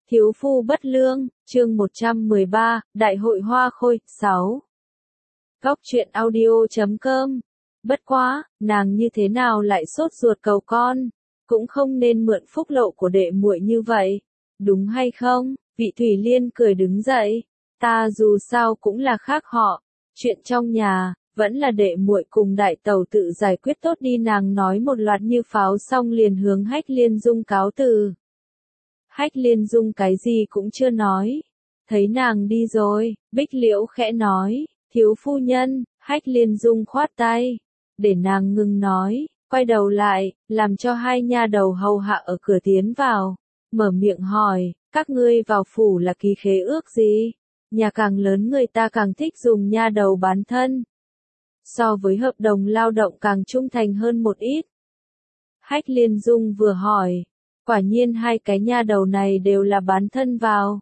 Thiếu phu bất lương, chương 113, Đại hội Hoa Khôi, 6. Góc truyện audio.com. Bất quá, nàng như thế nào lại sốt ruột cầu con, cũng không nên mượn phúc lộ của đệ muội như vậy, đúng hay không? Vị Thủy Liên cười đứng dậy, ta dù sao cũng là khác họ, chuyện trong nhà, vẫn là đệ muội cùng đại tẩu tự giải quyết tốt đi. Nàng nói một loạt như pháo xong liền hướng Hách Liên Dung cáo từ. Hách Liên Dung cái gì cũng chưa nói. Thấy nàng đi rồi, Bích Liễu khẽ nói, thiếu phu nhân. Hách Liên Dung khoát tay, để nàng ngừng nói, quay đầu lại, làm cho hai nha đầu hầu hạ ở cửa tiến vào, mở miệng hỏi, các ngươi vào phủ là ký khế ước gì? Nhà càng lớn người ta càng thích dùng nha đầu bán thân. So với hợp đồng lao động càng trung thành hơn một ít. Hách Liên Dung vừa hỏi, quả nhiên hai cái nha đầu này đều là bán thân vào.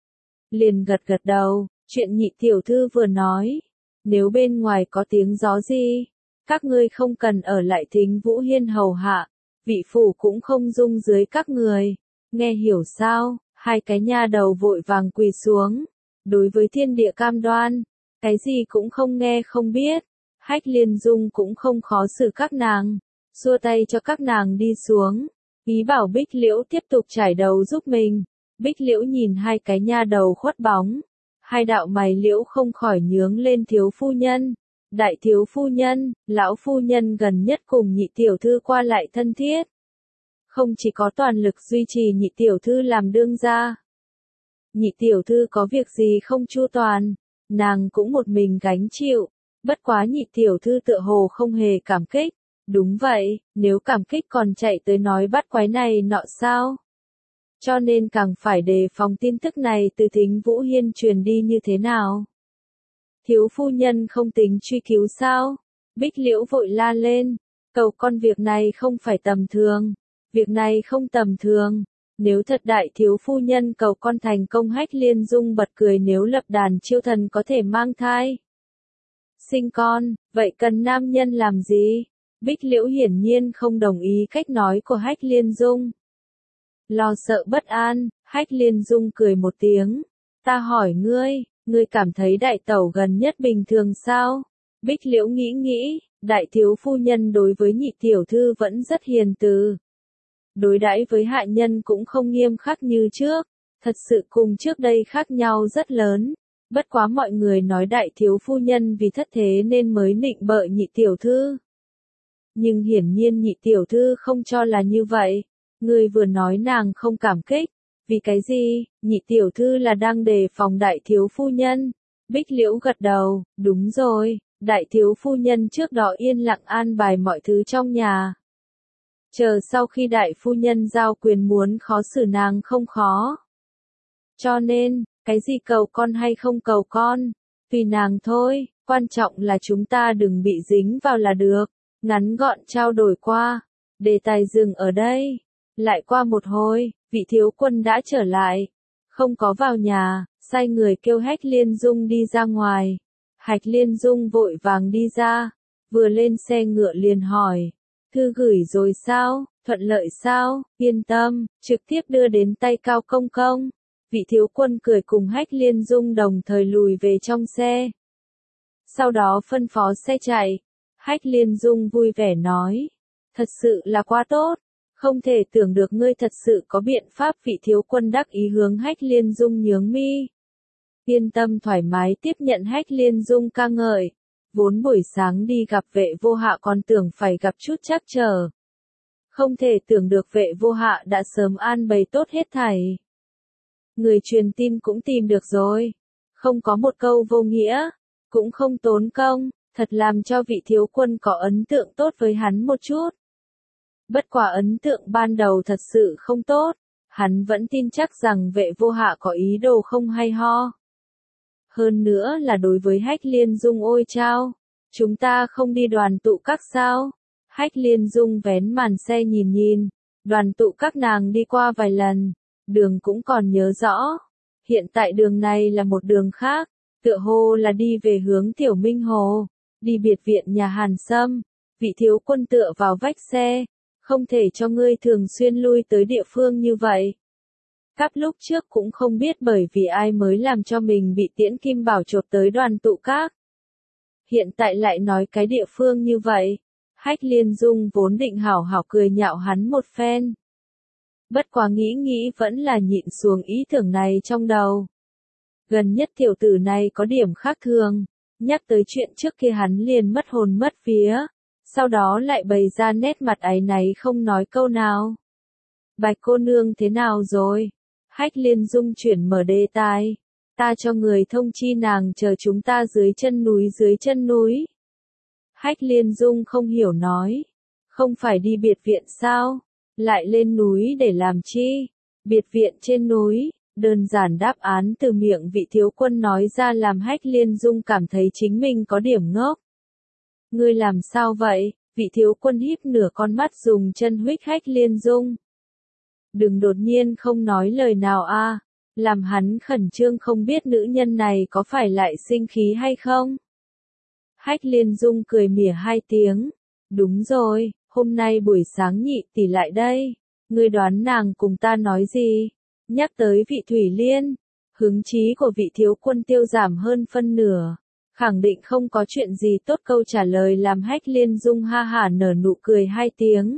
Liền gật gật đầu, chuyện nhị tiểu thư vừa nói, nếu bên ngoài có tiếng gió gì, các ngươi không cần ở lại Thính Vũ Hiên hầu hạ, vị phủ cũng không dung dưới các người, nghe hiểu sao? Hai cái nha đầu vội vàng quỳ xuống, đối với thiên địa cam đoan, cái gì cũng không nghe không biết. Hách Liên Dung cũng không khó xử các nàng, xua tay cho các nàng đi xuống, ý bảo Bích Liễu tiếp tục trải đầu giúp mình. Bích Liễu nhìn hai cái nha đầu khuất bóng, hai đạo mày liễu không khỏi nhướng lên. Thiếu phu nhân, đại thiếu phu nhân, lão phu nhân gần nhất cùng nhị tiểu thư qua lại thân thiết, không chỉ có toàn lực duy trì nhị tiểu thư làm đương gia. Nhị tiểu thư có việc gì không chu toàn, nàng cũng một mình gánh chịu, bất quá nhị tiểu thư tựa hồ không hề cảm kích. Đúng vậy, nếu cảm kích còn chạy tới nói bắt quái này nọ sao? Cho nên càng phải đề phòng tin tức này từ Thính Vũ Hiên truyền đi như thế nào. Thiếu phu nhân không tính truy cứu sao? Bích Liễu vội la lên, cầu con việc này không phải tầm thường, việc này không tầm thường. Nếu thật đại thiếu phu nhân cầu con thành công. Hách Liên Dung bật cười, nếu lập đàn chiêu thần có thể mang thai, sinh con, vậy cần nam nhân làm gì? Bích Liễu hiển nhiên không đồng ý cách nói của Hách Liên Dung. Lo sợ bất an, Hách Liên Dung cười một tiếng. Ta hỏi ngươi, ngươi cảm thấy đại tẩu gần nhất bình thường sao? Bích Liễu nghĩ, đại thiếu phu nhân đối với nhị tiểu thư vẫn rất hiền từ. Đối đãi với hạ nhân cũng không nghiêm khắc như trước, thật sự cùng trước đây khác nhau rất lớn. Bất quá mọi người nói đại thiếu phu nhân vì thất thế nên mới nịnh bợ nhị tiểu thư. Nhưng hiển nhiên nhị tiểu thư không cho là như vậy. Ngươi vừa nói nàng không cảm kích, vì cái gì? Nhị tiểu thư là đang đề phòng đại thiếu phu nhân. Bích Liễu gật đầu, đúng rồi, đại thiếu phu nhân trước đó yên lặng an bài mọi thứ trong nhà. Chờ sau khi đại phu nhân giao quyền muốn khó xử nàng không khó. Cho nên, cái gì cầu con hay không cầu con, tùy nàng thôi, quan trọng là chúng ta đừng bị dính vào là được. Ngắn gọn trao đổi qua, đề tài dừng ở đây. Lại qua một hồi, vị thiếu quân đã trở lại, không có vào nhà, sai người kêu Hách Liên Dung đi ra ngoài. Hách Liên Dung vội vàng đi ra, vừa lên xe ngựa liền hỏi, thư gửi rồi sao, thuận lợi sao? Yên tâm, trực tiếp đưa đến tay Cao công công. Vị thiếu quân cười cùng Hách Liên Dung đồng thời lùi về trong xe. Sau đó phân phó xe chạy. Hách Liên Dung vui vẻ nói, thật sự là quá tốt, không thể tưởng được ngươi thật sự có biện pháp. Vị thiếu quân đắc ý hướng Hách Liên Dung nhướng mi. Yên tâm thoải mái tiếp nhận Hách Liên Dung ca ngợi, vốn buổi sáng đi gặp Vệ Vô Hạ còn tưởng phải gặp chút trắc trở. Không thể tưởng được Vệ Vô Hạ đã sớm an bày tốt hết thảy. Người truyền tin cũng tìm được rồi, không có một câu vô nghĩa, cũng không tốn công. Thật làm cho vị thiếu quân có ấn tượng tốt với hắn một chút. Bất quả ấn tượng ban đầu thật sự không tốt, hắn vẫn tin chắc rằng Vệ Vô Hạ có ý đồ không hay ho. Hơn nữa là đối với Hách Liên Dung. Ôi chao, chúng ta không đi đoàn tụ các sao? Hách Liên Dung vén màn xe nhìn, đoàn tụ các nàng đi qua vài lần, đường cũng còn nhớ rõ. Hiện tại đường này là một đường khác, tựa hồ là đi về hướng Tiểu Minh Hồ. Đi biệt viện nhà Hàn Sâm, vị thiếu quân tựa vào vách xe, không thể cho ngươi thường xuyên lui tới địa phương như vậy. Các lúc trước cũng không biết bởi vì ai mới làm cho mình bị Tiễn Kim Bảo chộp tới Đoàn Tụ Các. Hiện tại lại nói cái địa phương như vậy. Hách Liên Dung vốn định hảo hảo cười nhạo hắn một phen. Bất quá nghĩ vẫn là nhịn xuống ý tưởng này trong đầu. Gần nhất tiểu tử này có điểm khác thường, nhắc tới chuyện trước kia hắn liền mất hồn mất vía, sau đó lại bày ra nét mặt áy náy không nói câu nào. Bạch cô nương thế nào rồi? Hách Liên Dung chuyển mở đề tài. Ta cho người thông chi nàng chờ chúng ta dưới chân núi. Hách Liên Dung không hiểu nói. Không phải đi biệt viện sao? Lại lên núi để làm chi? Biệt viện trên núi. Đơn giản đáp án từ miệng vị thiếu quân nói ra làm Hách Liên Dung cảm thấy chính mình có điểm ngốc. Ngươi làm sao vậy? Vị thiếu quân híp nửa con mắt dùng chân huých Hách Liên Dung. Đừng đột nhiên không nói lời nào a, làm hắn khẩn trương không biết nữ nhân này có phải lại sinh khí hay không. Hách Liên Dung cười mỉa hai tiếng. Đúng rồi, hôm nay buổi sáng Nhị tỷ lại đây. Ngươi đoán nàng cùng ta nói gì? Nhắc tới vị Thủy Liên, hứng chí của vị thiếu quân tiêu giảm hơn phân nửa. Khẳng định không có chuyện gì tốt, câu trả lời làm Hách Liên Dung ha hả nở nụ cười hai tiếng.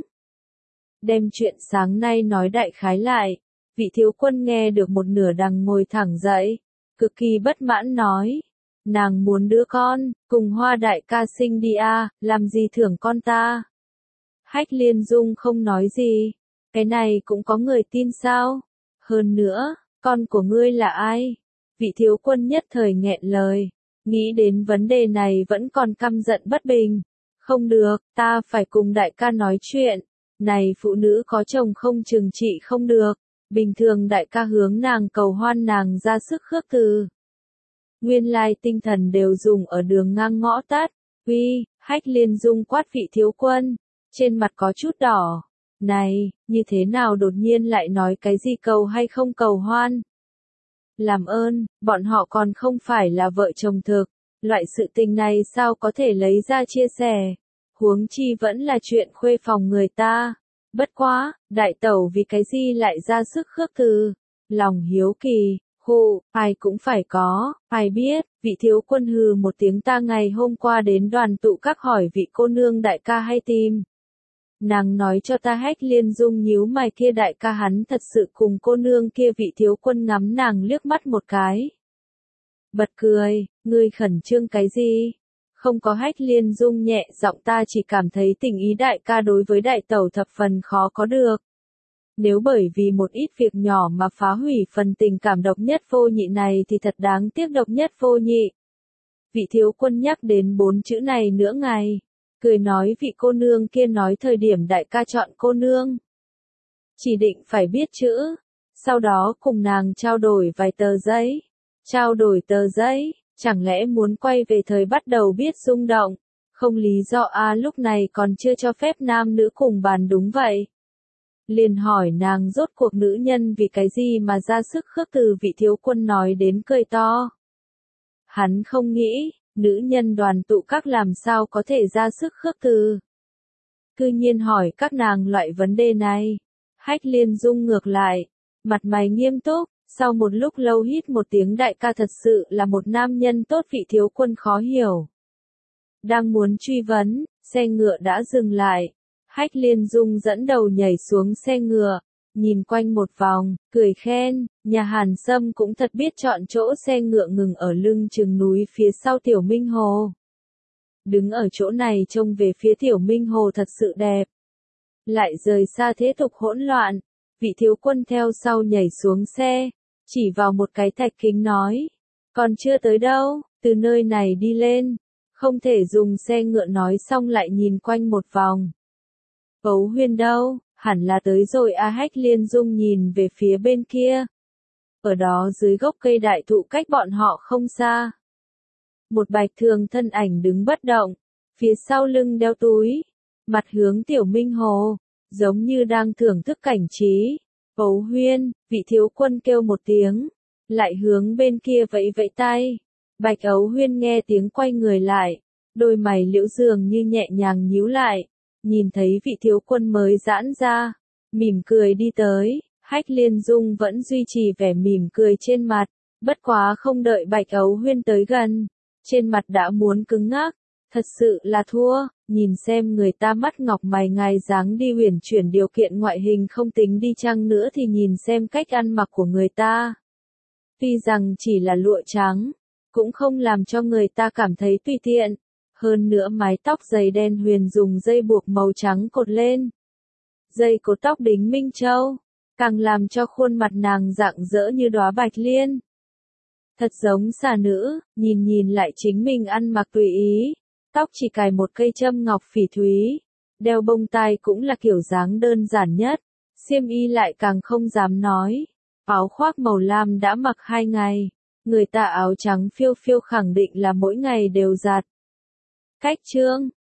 Đem chuyện sáng nay nói đại khái lại, vị thiếu quân nghe được một nửa đằng ngồi thẳng dậy, cực kỳ bất mãn nói. Nàng muốn đứa con, cùng Hoa đại ca sinh đi a, làm gì thưởng con ta. Hách Liên Dung không nói gì, cái này cũng có người tin sao? Hơn nữa, con của ngươi là ai? Vị thiếu quân nhất thời nghẹn lời, nghĩ đến vấn đề này vẫn còn căm giận bất bình. Không được, ta phải cùng đại ca nói chuyện. Này phụ nữ có chồng không chừng trị không được. Bình thường đại ca hướng nàng cầu hoan nàng ra sức khước từ. Nguyên lai tinh thần đều dùng ở đường ngang ngõ tắt. Uy, Hách Liên Dung quát vị thiếu quân. Trên mặt có chút đỏ. Này, như thế nào đột nhiên lại nói cái gì cầu hay không cầu hoan? Làm ơn, bọn họ còn không phải là vợ chồng thực. Loại sự tình này sao có thể lấy ra chia sẻ? Huống chi vẫn là chuyện khuê phòng người ta. Bất quá, đại tẩu vì cái gì lại ra sức khước từ? Lòng hiếu kỳ, ai cũng phải có, ai biết, vị thiếu quân hừ một tiếng, ta ngày hôm qua đến Đoàn Tụ Các hỏi vị cô nương đại ca hay tìm. Nàng nói cho ta. Hách Liên Dung nhíu mày, kia đại ca hắn thật sự cùng cô nương kia. Vị thiếu quân ngắm nàng liếc mắt một cái. Bật cười, ngươi khẩn trương cái gì? Không có. Hách Liên Dung nhẹ giọng, ta chỉ cảm thấy tình ý đại ca đối với đại tẩu thập phần khó có được. Nếu bởi vì một ít việc nhỏ mà phá hủy phần tình cảm độc nhất vô nhị này thì thật đáng tiếc. Độc nhất vô nhị. Vị thiếu quân nhắc đến 4 chữ này nửa ngày. Cười nói vị cô nương kia nói thời điểm đại ca chọn cô nương. Chỉ định phải biết chữ. Sau đó cùng nàng trao đổi vài tờ giấy. Trao đổi tờ giấy, chẳng lẽ muốn quay về thời bắt đầu biết rung động. Không lý do a, lúc này còn chưa cho phép nam nữ cùng bàn, đúng vậy. Liền hỏi nàng rốt cuộc nữ nhân vì cái gì mà ra sức khước từ. Vị thiếu quân nói đến cười to. Hắn không nghĩ, nữ nhân Đoàn Tụ Các làm sao có thể ra sức khước từ. Cư nhiên hỏi các nàng loại vấn đề này. Hách Liên Dung ngược lại, mặt mày nghiêm túc, sau một lúc lâu hít một tiếng, đại ca thật sự là một nam nhân tốt. Vị thiếu quân khó hiểu. Đang muốn truy vấn, xe ngựa đã dừng lại. Hách Liên Dung dẫn đầu nhảy xuống xe ngựa, nhìn quanh một vòng, cười khen, nhà Hàn Sâm cũng thật biết chọn chỗ. Xe ngựa ngừng ở lưng chừng núi phía sau Tiểu Minh Hồ. Đứng ở chỗ này trông về phía Tiểu Minh Hồ thật sự đẹp. Lại rời xa thế tục hỗn loạn, vị thiếu quân theo sau nhảy xuống xe, chỉ vào một cái thạch kính nói. Còn chưa tới đâu, từ nơi này đi lên, không thể dùng xe ngựa. Nói xong lại nhìn quanh một vòng. Ấu Huyên đâu? Hẳn là tới rồi a. Hách Liên Dung nhìn về phía bên kia. Ở đó dưới gốc cây đại thụ cách bọn họ không xa. Một bạch thường thân ảnh đứng bất động, phía sau lưng đeo túi, mặt hướng Tiểu Minh Hồ, giống như đang thưởng thức cảnh trí. Ấu Huyên, vị thiếu quân kêu một tiếng, lại hướng bên kia vẫy vẫy tay. Bạch Ấu Huyên nghe tiếng quay người lại, đôi mày liễu dường như nhẹ nhàng nhíu lại, nhìn thấy vị thiếu quân mới giãn ra, mỉm cười đi tới. Hách Liên Dung vẫn duy trì vẻ mỉm cười trên mặt, bất quá không đợi Bạch Ấu Huyên tới gần, trên mặt đã muốn cứng ngắc, thật sự là thua, nhìn xem người ta mắt ngọc mày ngài dáng đi huyền chuyển điều kiện ngoại hình không tính đi chăng nữa thì nhìn xem cách ăn mặc của người ta. Tuy rằng chỉ là lụa trắng, cũng không làm cho người ta cảm thấy tùy tiện, hơn nữa mái tóc dày đen huyền dùng dây buộc màu trắng cột lên. Dây cột tóc đính Minh Châu, càng làm cho khuôn mặt nàng rạng rỡ như đóa bạch liên. Thật giống xà nữ, nhìn lại chính mình ăn mặc tùy ý, tóc chỉ cài một cây châm ngọc phỉ thúy, đeo bông tai cũng là kiểu dáng đơn giản nhất, xiêm y lại càng không dám nói. Áo khoác màu lam đã mặc 2 ngày, người ta áo trắng phiêu phiêu khẳng định là mỗi ngày đều giặt. Cách chương